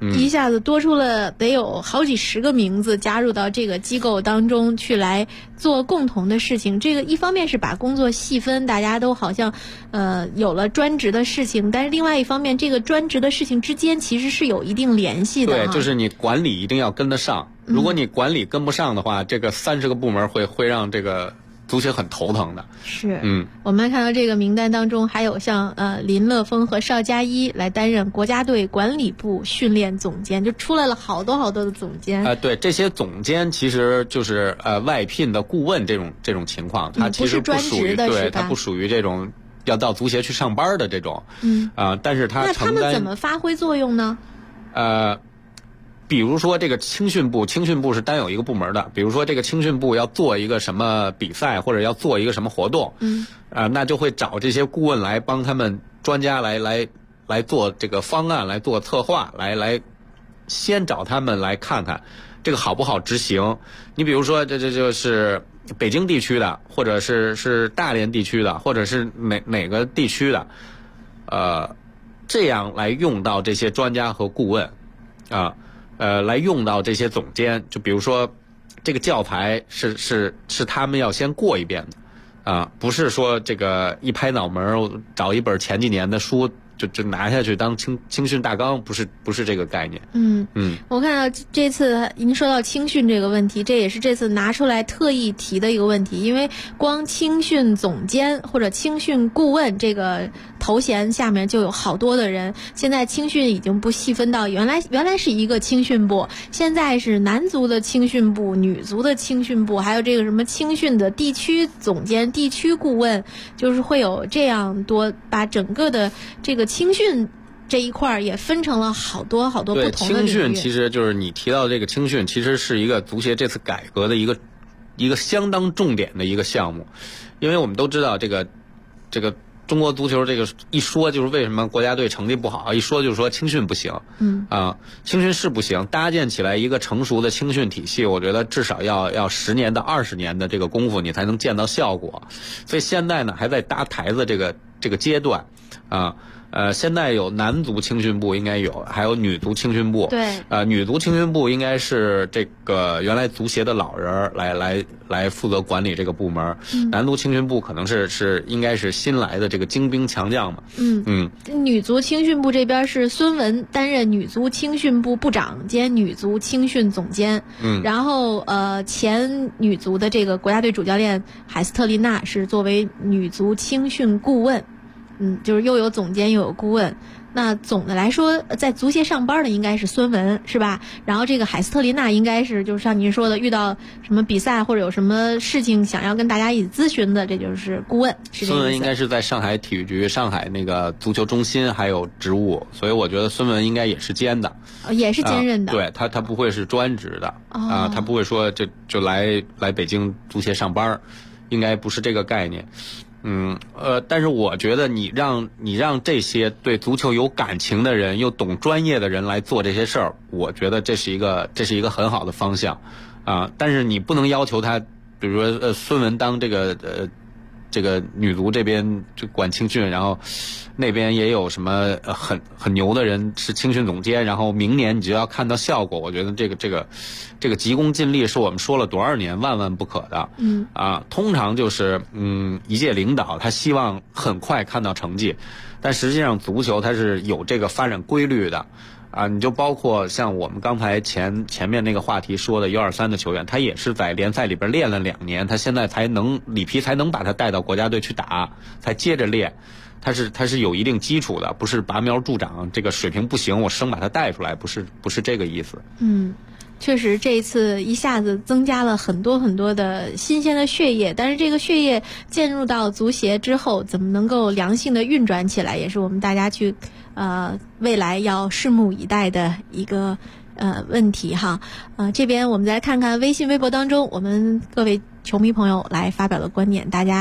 一下子多出了得有好几十个名字加入到这个机构当中去来做共同的事情。这个一方面是把工作细分，大家都好像有了专职的事情，但是另外一方面这个专职的事情之间其实是有一定联系的。 对，就是你管理一定要跟得上，如果你管理跟不上的话，这个30个部门会让这个足协很头疼的。 是，我们看到这个名单当中还有像林乐峰和邵佳一来担任国家队管理部训练总监，就出来了好多好多的总监。 对，这些总监其实就是外聘的顾问这种情况，他其实不属于，对，他不属于这种要到足协去上班的这种。但是那他们怎么发挥作用呢？ 比如说这个青训部是单有一个部门的，比如说这个青训部要做一个什么比赛或者要做一个什么活动，那就会找这些顾问来帮他们专家来做这个方案，来做策划，来先找他们来看看这个好不好执行。你比如说这就是北京地区的，或者是大连地区的，或者是哪个地区的，这样来用到这些专家和顾问来用到这些总监。就比如说这个教材是他们要先过一遍的不是说这个一拍脑门找一本前几年的书就拿下去当青训大纲，不是这个概念。 我看到这次您说到青训这个问题，这也是这次拿出来特意提的一个问题，因为光青训总监或者青训顾问这个头衔下面就有好多的人。现在青训已经不细分到原来是一个青训部，现在是男足的青训部、女足的青训部，还有这个什么青训的地区总监、地区顾问，就是会有这样多，把整个的这个青训这一块也分成了好多好多不同的领域。 对，青训其实就是你提到这个青训，其实是一个足协这次改革的一个相当重点的一个项目。因为我们都知道这个中国足球这个一说就是为什么国家队成绩不好，一说就是说青训不行。青训是不行，搭建起来一个成熟的青训体系，我觉得至少要10年到20年的这个功夫你才能见到效果。所以现在呢还在搭台子这个阶段现在有男足青训部应该有，还有女足青训部。 对， 女足青训部应该是这个原来足协的老人来负责管理这个部门。男足青训部可能是应该是新来的这个精兵强将嘛。 女足青训部这边是孙雯担任女足青训部部长兼女足青训总监。然后前女足的这个国家队主教练海斯特琳娜是作为女足青训顾问。就是又有总监又有顾问。那总的来说，在足协上班的应该是孙雯，是吧？然后这个海斯特琳娜应该是就是像您说的，遇到什么比赛或者有什么事情想要跟大家一起咨询的，这就是顾问。是这孙雯应该是在上海体育局、上海那个足球中心还有职务，所以我觉得孙雯应该也是兼的， 也是兼任的。 对，他不会是专职的他不会说就来北京足协上班，应该不是这个概念。但是我觉得你让这些对足球有感情的人又懂专业的人来做这些事儿，我觉得这是一个很好的方向但是你不能要求他，比如说孙雯当这个女足这边就管青训，然后那边也有什么很牛的人是青训总监，然后明年你就要看到效果。我觉得这个急功近利是我们说了多少年万万不可的。通常就是一届领导他希望很快看到成绩，但实际上足球它是有这个发展规律的你就包括像我们刚才前面那个话题说的123的球员，他也是在联赛里边练了2年，他现在里皮才能把他带到国家队去打，才接着练。他是有一定基础的，不是拔苗助长，这个水平不行我生把他带出来，不是这个意思。 确实这一次一下子增加了很多很多的新鲜的血液，但是这个血液进入到足协之后怎么能够良性的运转起来，也是我们大家去未来要拭目以待的一个问题哈。这边我们再看看微信微博当中我们各位球迷朋友来发表的观点，大家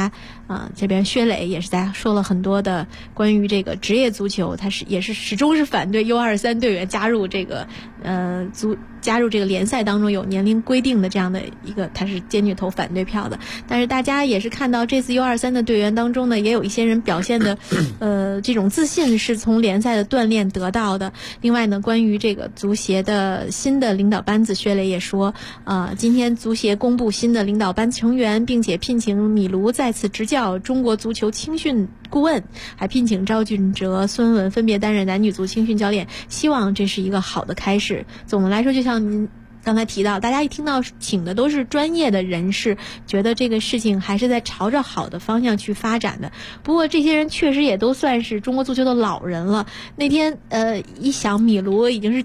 这边薛磊也是在说了很多的关于这个职业足球，他也是始终是反对 U23 队员加入这个加入这个联赛当中有年龄规定的这样的一个，他是坚决投反对票的。但是大家也是看到这次 U23 的队员当中呢，也有一些人表现的这种自信是从联赛的锻炼得到的。另外呢，关于这个足协的新的领导班子，薛磊也说今天足协公布新的领导班成员，并且聘请米卢再次执教中国足球青训顾问，还聘请赵俊哲、孙文分别担任男女足青训教练，希望这是一个好的开始。总的来说，就像您刚才提到，大家一听到请的都是专业的人士，觉得这个事情还是在朝着好的方向去发展的。不过这些人确实也都算是中国足球的老人了。那天一想，米卢已经是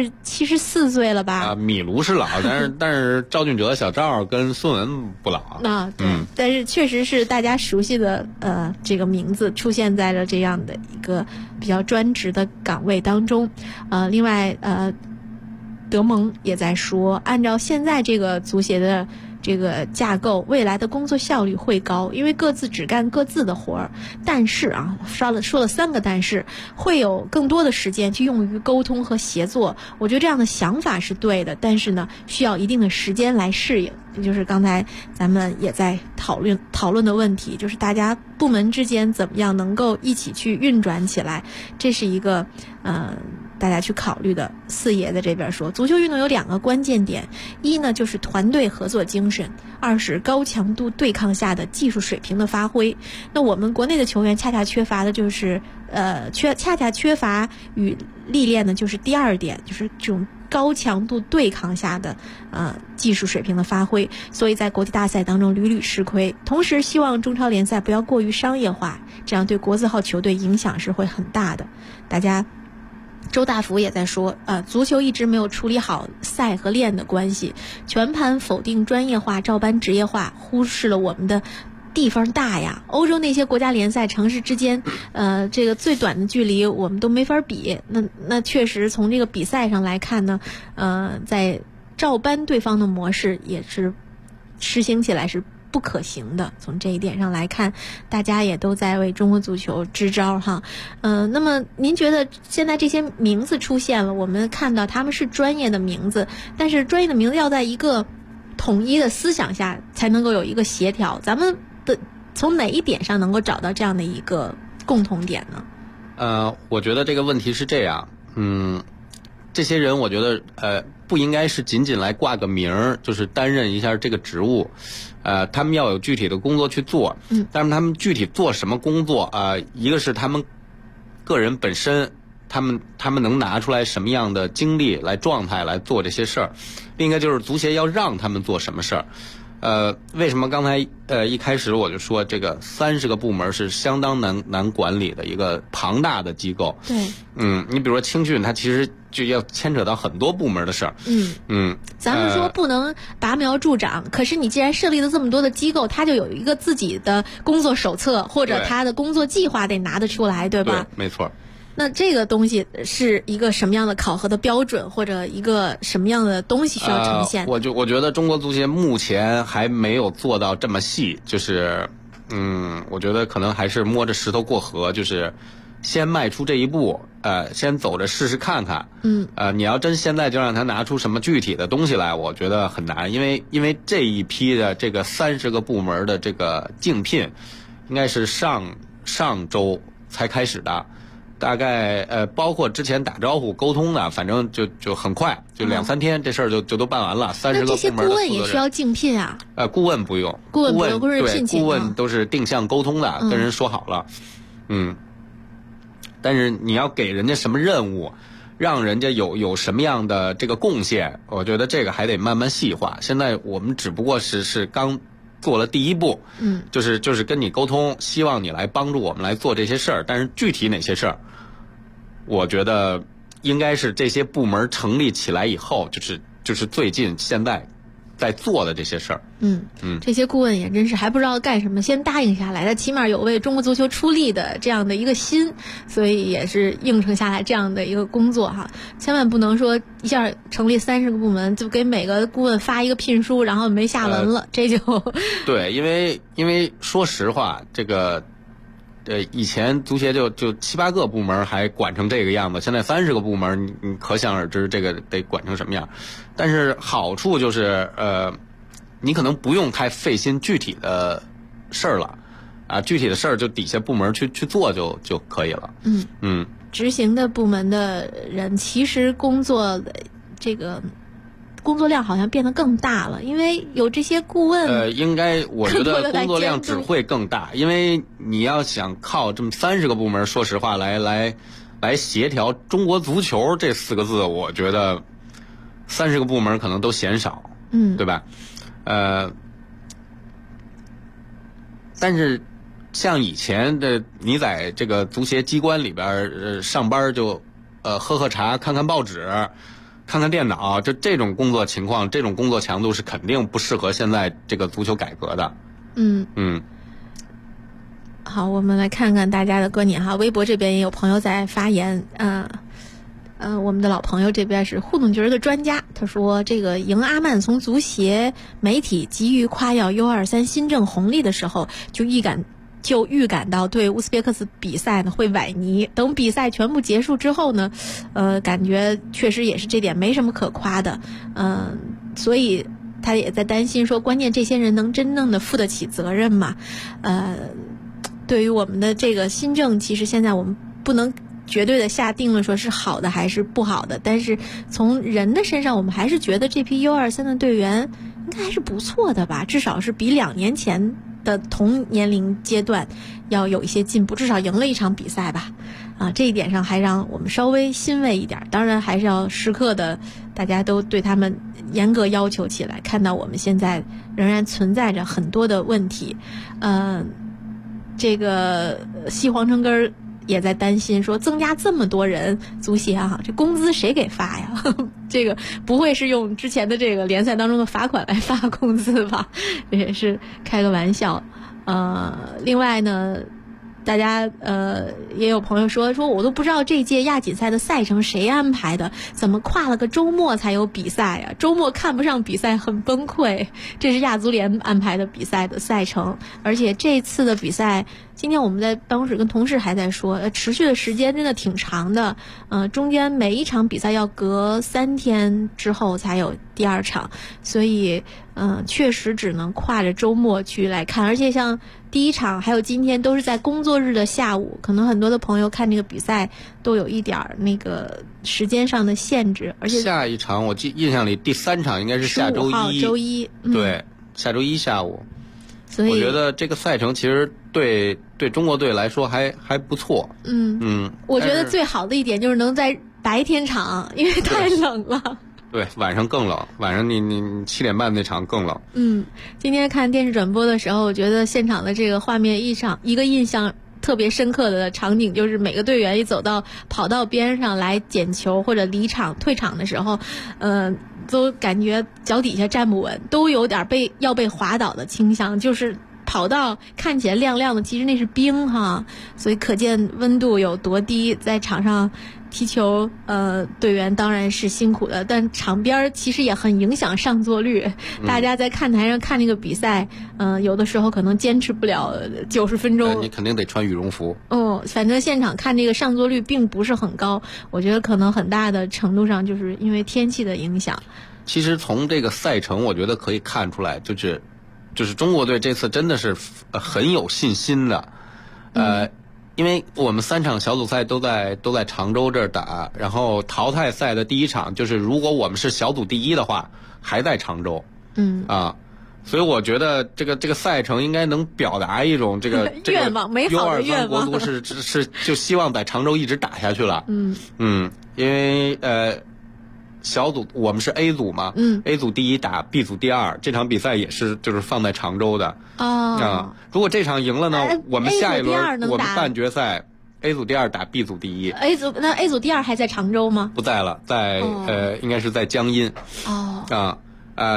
74岁了吧？ 米卢是老，但是赵俊哲、小赵跟孙文不老啊。 对，但是确实是大家熟悉的这个名字出现在了这样的一个比较专职的岗位当中。另外德蒙也在说，按照现在这个足协的这个架构，未来的工作效率会高，因为各自只干各自的活儿。但是说了3个但是，会有更多的时间去用于沟通和协作。我觉得这样的想法是对的，但是呢，需要一定的时间来适应。这就是刚才咱们也在讨论的问题，就是大家部门之间怎么样能够一起去运转起来，这是一个大家去考虑的。四爷在这边说，足球运动有2个关键点，一呢就是团队合作精神，2是高强度对抗下的技术水平的发挥。那我们国内的球员恰恰缺乏的就是缺乏与历练的就是第2点，就是这种高强度对抗下的技术水平的发挥，所以在国际大赛当中屡屡吃亏。同时希望中超联赛不要过于商业化，这样对国字号球队影响是会很大的。大家周大福也在说足球一直没有处理好赛和练的关系，全盘否定专业化、照搬职业化，忽视了我们的地方大呀。欧洲那些国家联赛城市之间这个最短的距离我们都没法比。那确实从这个比赛上来看呢，在照搬对方的模式也是实行起来是不可行的。从这一点上来看，大家也都在为中国足球支招哈。那么您觉得现在这些名字出现了，我们看到他们是专业的名字，但是专业的名字要在一个统一的思想下才能够有一个协调，咱们的从哪一点上能够找到这样的一个共同点呢？ 我觉得这个问题是这样，这些人我觉得不应该是仅仅来挂个名儿，就是担任一下这个职务，他们要有具体的工作去做，但是他们具体做什么工作一个是他们个人本身，他们能拿出来什么样的精力来状态来做这些事儿，另一个就是足协要让他们做什么事儿。为什么刚才一开始我就说这个30个部门是相当难管理的一个庞大的机构？ 对， 你比如说青训，它其实就要牵扯到很多部门的事儿。 咱们说不能拔苗助长，可是你既然设立了这么多的机构，它就有一个自己的工作手册或者它的工作计划得拿得出来，对吧？ 对，没错。 那这个东西是一个什么样的考核的标准，或者一个什么样的东西需要呈现？ 我觉得中国足协目前还没有做到这么细，就是我觉得可能还是摸着石头过河，就是先迈出这一步，先走着试试看看。你要真现在就让他拿出什么具体的东西来，我觉得很难，因为这一批的这个30个部门的这个竞聘，应该是上周才开始的。大概包括之前打招呼沟通的，反正就很快，就2-3天这事儿就都办完了。30个部门的那这些顾问也需要竞聘啊？ 顾问不用， 顾问聘请， 顾问都是定向沟通的，跟人说好了。但是你要给人家什么任务，让人家有什么样的这个贡献，我觉得这个还得慢慢细化。现在我们只不过是刚做了第一步，就是跟你沟通，希望你来帮助我们来做这些事儿。但是具体哪些事儿，我觉得应该是这些部门成立起来以后，就是最近现在在做的这些事儿。 这些顾问也真是还不知道干什么，先答应下来，他起码有为中国足球出力的这样的一个心，所以也是应承下来这样的一个工作哈。千万不能说一下成立30个部门，就给每个顾问发一个聘书，然后没下文了，这就对，因为说实话，这个以前足协就7、8个部门还管成这个样子，现在30个部门，你可想而知这个得管成什么样。但是好处就是你可能不用太费心具体的事儿了，具体的事儿就底下部门去做就可以了。 执行的部门的人其实工作量好像变得更大了，因为有这些顾问。 应该我觉得工作量只会更大，因为你要想靠这么30个部门，说实话来协调中国足球这4个字，我觉得30个部门可能都嫌少，对吧？但是像以前的你在这个足协机关里边上班就喝茶、看看报纸、看看电脑，这种工作情况、这种工作强度是肯定不适合现在这个足球改革的。 好，我们来看看大家的观点哈。微博这边也有朋友在发言，我们的老朋友这边是互动局的专家，他说这个赢阿曼从足协媒体急于夸耀 U23 新政红利的时候，就预感到对乌兹别克斯比赛呢会崴泥。等比赛全部结束之后呢，感觉确实也是这点没什么可夸的，所以他也在担心说，关键这些人能真正的负得起责任吗？对于我们的这个新政，其实现在我们不能绝对的下定论说是好的还是不好的，但是从人的身上，我们还是觉得这批 U23 的队员应该还是不错的吧，至少是比2年前的同年龄阶段要有一些进步，至少赢了一场比赛吧。这一点上还让我们稍微欣慰一点。当然还是要时刻的大家都对他们严格要求起来，看到我们现在仍然存在着很多的问题。这个西黄城根儿也在担心说，增加这么多人，足协这工资谁给发呀？这个不会是用之前的这个联赛当中的罚款来发工资吧？也是开个玩笑。另外呢，大家也有朋友说我都不知道这届亚锦赛的赛程谁安排的，怎么跨了个周末才有比赛呀？周末看不上比赛很崩溃。这是亚足联安排的比赛的赛程，而且这次的比赛，今天我们在办公室跟同事还在说，持续的时间真的挺长的，中间每一场比赛要隔3天之后才有第2场，所以确实只能跨着周末去来看，而且像第1场还有今天都是在工作日的下午，可能很多的朋友看这个比赛都有一点那个时间上的限制，而且下一场我印象里第3场应该是下周一， 周一， 对，下周一下午。 所以我觉得这个赛程其实对中国队来说还不错。 我觉得最好的一点就是能在白天场，因为太冷了。 对，晚上更冷，晚上你7点半那场更冷。 今天看电视转播的时候，我觉得现场的这个画面一个印象特别深刻的场景，就是每个队员一走到跑道边上来捡球或者离场退场的时候，都感觉脚底下站不稳，都有点要被滑倒的倾向，就是跑道看起来亮亮的，其实那是冰哈，所以可见温度有多低。在场上踢球，队员当然是辛苦的，但场边其实也很影响上座率。大家在看台上看那个比赛，有的时候可能坚持不了90分钟。 你肯定得穿羽绒服。 反正现场看这个上座率并不是很高，我觉得可能很大的程度上就是因为天气的影响。 其实从这个赛程，我觉得可以看出来，就是中国队这次真的是很有信心的。因为我们3场小组赛都在常州这儿打，然后淘汰赛的第1场就是如果我们是小组第1的话，还在常州。所以我觉得这个赛程应该能表达一种这个愿望，美好的愿望。 国足是就希望在常州一直打下去了。因为小组我们是 A 组嘛，A 组第1打 B 组第2，这场比赛也是就是放在常州的。如果这场赢了呢，我们下一轮我们半决赛 A 组第2打 B 组第1。 A 组第2还在常州吗？ 不在了，在应该是在江阴。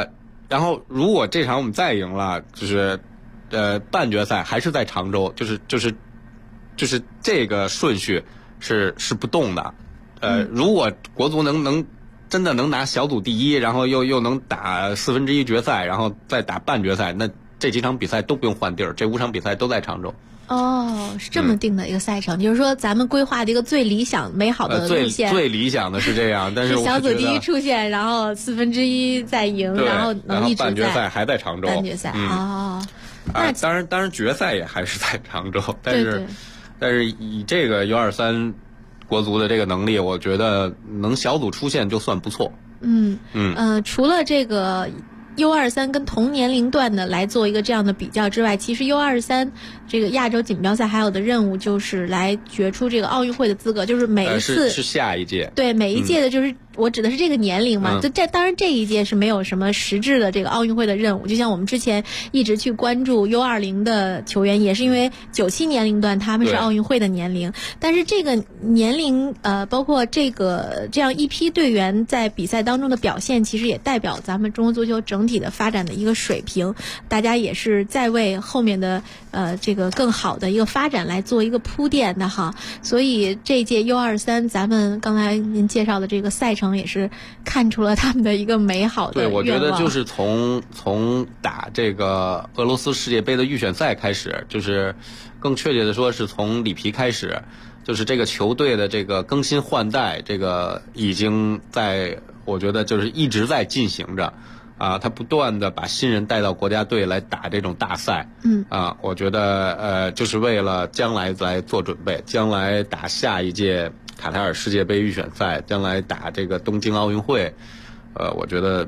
然后如果这场我们再赢了，就是半决赛还是在常州，就是这个顺序是不动的。如果国足能真的能拿小组第一，然后又能打1/4决赛，然后再打半决赛，那这几场比赛都不用换地儿，这5场比赛都在常州。 哦，是这么定的一个赛程，就是说咱们规划的一个最理想美好的路线。 最理想的是这样，但是小组第一出现，然后1/4再赢，然后能一直在半决赛还在常州。 半决赛那当然决赛也还是在常州，但是以这个U23国足的这个能力，我觉得能小组出线就算不错。 除了这个U23跟同年龄段的来做一个这样的比较之外，其实 U23这个亚洲锦标赛还有的任务就是来决出这个奥运会的资格，就是每一次是下一届， 对每一届的就是我指的是这个年龄嘛，就当然这一届是没有什么实质的这个奥运会的任务，就像我们之前一直去关注 U20的球员，也是因为97年龄段他们是奥运会的年龄，但是这个年龄包括这样一批队员在比赛当中的表现，其实也代表咱们中国足球整体的发展的一个水平，大家也是在为后面的这个更好的一个发展来做一个铺垫的哈。所以这一届 U23 咱们刚才您介绍的这个赛程也是看出了他们的一个美好的愿望。 对，我觉得就是从打这个俄罗斯世界杯的预选赛开始，就是更确切的说是从里皮开始，就是这个球队的这个更新换代，这个已经我觉得就是一直在进行着。他不断的把新人带到国家队来打这种大赛，我觉得就是为了将来来做准备，将来打下一届卡塔尔世界杯预选赛，将来打这个东京奥运会，我觉得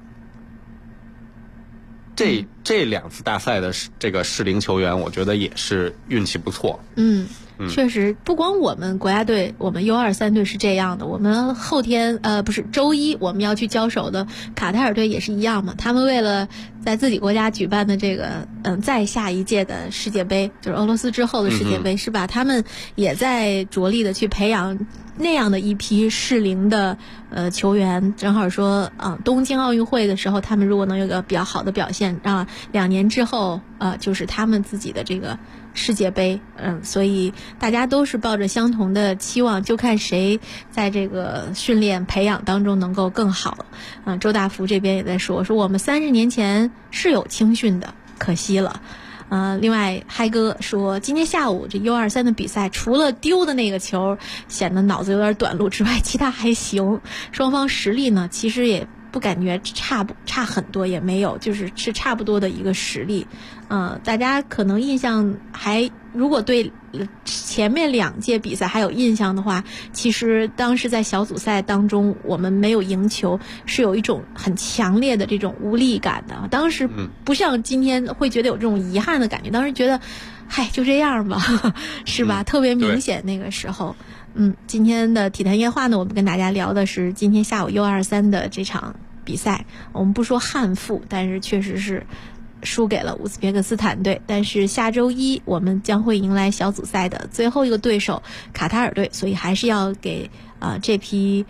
这2次大赛的这个适龄球员，我觉得也是运气不错。 确实，不光我们国家队，我们 U23队是这样的，我们后天不是周一我们要去交手的卡塔尔队也是一样嘛。他们为了在自己国家举办的这个再下一届的世界杯，就是俄罗斯之后的世界杯，是吧？他们也在着力的去培养那样的一批适龄的球员。正好说东京奥运会的时候，他们如果能有个比较好的表现，2年之后就是他们自己的这个世界杯，所以大家都是抱着相同的期望，就看谁在这个训练培养当中能够更好。周大福这边也在说我们30年前是有青训的，可惜了。另外嗨哥说今天下午这 U23 的比赛，除了丢的那个球显得脑子有点短路之外，其他还行。双方实力呢其实也不感觉差很多，也没有，是差不多的一个实力。大家可能印象如果对前面2届比赛还有印象的话，其实当时在小组赛当中我们没有赢球，是有一种很强烈的这种无力感的。当时不像今天会觉得有这种遗憾的感觉，当时觉得就这样吧，是吧？特别明显那个时候。今天的体坛夜话呢，我们跟大家聊的是今天下午 U23 的这场比赛。我们不说憾负，但是确实是输给了乌兹别克斯坦队。但是下周一我们将会迎来小组赛的最后一个对手卡塔尔队，所以还是要给这批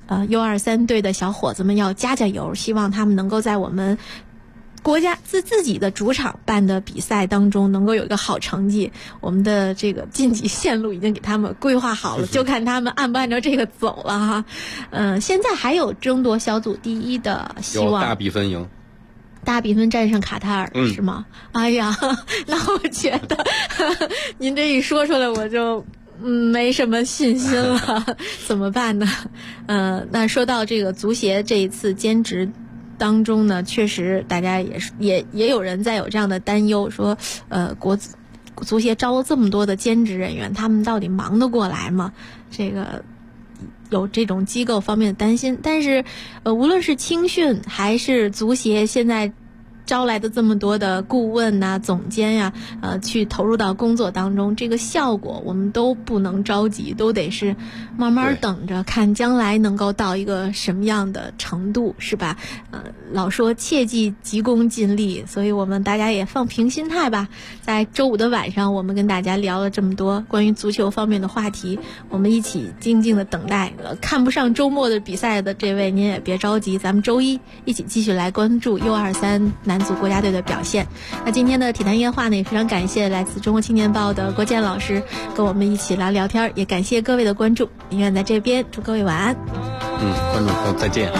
U23 队的小伙子们要加油，希望他们能够在我们国家自己的主场办的比赛当中能够有一个好成绩。我们的这个晋级线路已经给他们规划好了，就看他们按不按照这个走了哈。现在还有争夺小组第一的希望， 有大比分赢， 大比分战胜卡塔尔，是吗？哎呀，那我觉得您这一说出来我就没什么信心了，怎么办呢？那说到这个足协这一次兼职当中呢，确实大家也有人在有这样的担忧，说足协招了这么多的兼职人员，他们到底忙得过来吗？这个有这种机构方面的担心。但是无论是青训还是足协现在招来的这么多的顾问呐、总监呀，去投入到工作当中，这个效果我们都不能着急，都得是慢慢等着看将来能够到一个什么样的程度，是吧？老说切忌急功近利，所以我们大家也放平心态吧。在周五的晚上，我们跟大家聊了这么多关于足球方面的话题，我们一起静静的等待。看不上周末的比赛的这位，您也别着急，咱们周一一起继续来关注 U23 男足国家队的表现。那今天的体坛夜话呢，也非常感谢来自中国青年报的郭健老师跟我们一起来聊天，也感谢各位的关注。林苑在这边祝各位晚安。 观众朋友再见。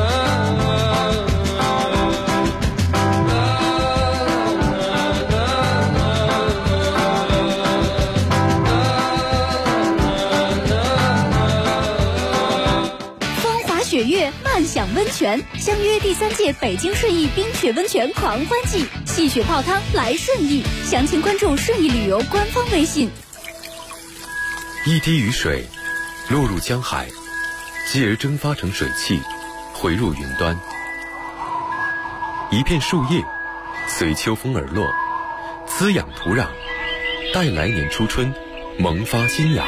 雪月漫享温泉，相约第3届北京顺义冰雪温泉狂欢季，戏雪泡汤来顺义，详情关注顺义旅游官方微信。 一滴雨水落入江海，继而蒸发成水汽，回入云端。一片树叶随秋风而落，滋养土壤，待来年初春萌发新芽。